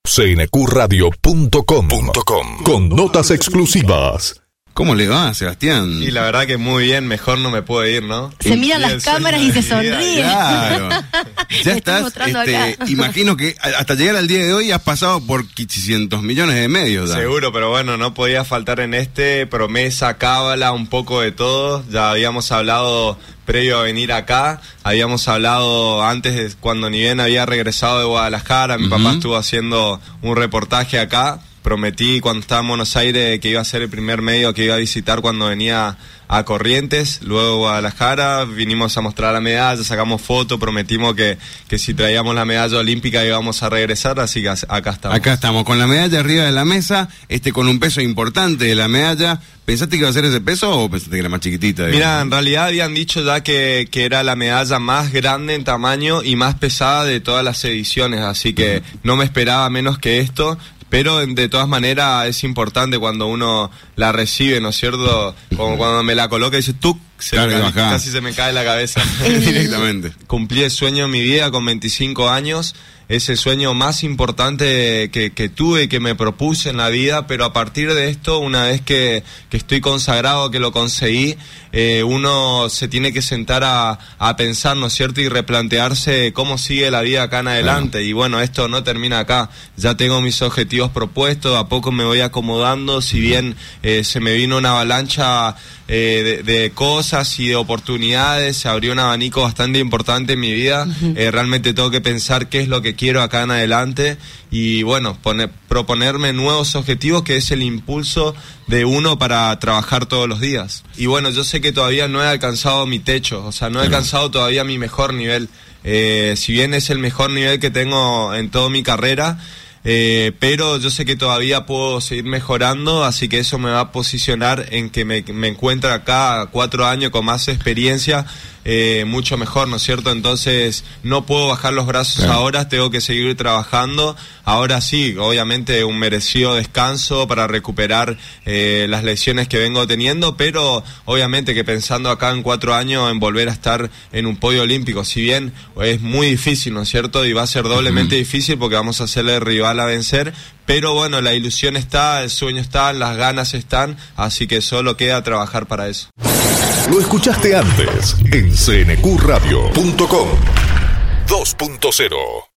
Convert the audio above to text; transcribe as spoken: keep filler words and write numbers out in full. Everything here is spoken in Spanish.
C N Q radio punto com con notas exclusivas. ¿Cómo le va, Sebastián? Y la verdad que muy bien, mejor no me puedo ir, ¿no? Se miran las cámaras y se sonríen. Claro. Ya estás, este, imagino que hasta llegar al día de hoy has pasado por quinientos millones de medios. ¿Da? Seguro, pero bueno, no podía faltar en este, promesa, cábala, un poco de todo. Ya habíamos hablado previo a venir acá, habíamos hablado antes de cuando ni bien había regresado de Guadalajara, mi uh-huh. papá estuvo haciendo un reportaje acá. Prometí cuando estaba en Buenos Aires que iba a ser el primer medio que iba a visitar cuando venía a Corrientes, luego Guadalajara, vinimos a mostrar la medalla, sacamos foto, prometimos que, que si traíamos la medalla olímpica íbamos a regresar, así que acá estamos. Acá estamos, con la medalla arriba de la mesa, este con un peso importante de la medalla. ¿Pensaste que iba a ser ese peso o pensaste que era más chiquitita? Digamos? Mira, en realidad habían dicho ya que, que era la medalla más grande en tamaño y más pesada de todas las ediciones, así que uh-huh. no me esperaba menos que esto. Pero de todas maneras es importante cuando uno la recibe, ¿no es cierto? Como cuando me la coloca y dice, ¡tuc! Se claro, me cae, casi se me cae la cabeza. Directamente. Cumplí el sueño en mi vida con veinticinco años. Es el sueño más importante que, que tuve y que me propuse en la vida, pero a partir de esto, una vez que, que estoy consagrado, que lo conseguí, eh, uno se tiene que sentar a, a pensar, ¿no es cierto? Y replantearse cómo sigue la vida acá en adelante. Claro. Y bueno, esto no termina acá. Ya tengo mis objetivos propuestos, a poco me voy acomodando, si bien eh, se me vino una avalancha eh, de, de cosas y de oportunidades, se abrió un abanico bastante importante en mi vida. Uh-huh. Eh, realmente tengo que pensar qué es lo que quiero acá en adelante y bueno, poner, proponerme nuevos objetivos, que es el impulso de uno para trabajar todos los días. Y bueno, yo sé que todavía no he alcanzado mi techo, o sea, no he alcanzado todavía mi mejor nivel. Eh, si bien es el mejor nivel que tengo en toda mi carrera, Eh, pero yo sé que todavía puedo seguir mejorando, así que eso me va a posicionar en que me, me encuentre acá cuatro años con más experiencia, eh, mucho mejor, ¿no es cierto? Entonces no puedo bajar los brazos claro. ahora, tengo que seguir trabajando. Ahora sí, obviamente un merecido descanso para recuperar eh, las lesiones que vengo teniendo, pero obviamente que pensando acá en cuatro años en volver a estar en un podio olímpico, si bien es muy difícil, ¿no es cierto? Y va a ser doblemente uh-huh. difícil porque vamos a hacerle rival a vencer, pero bueno, la ilusión está, el sueño está, las ganas están, así que solo queda trabajar para eso. Lo escuchaste antes en C N Q radio punto com dos punto cero.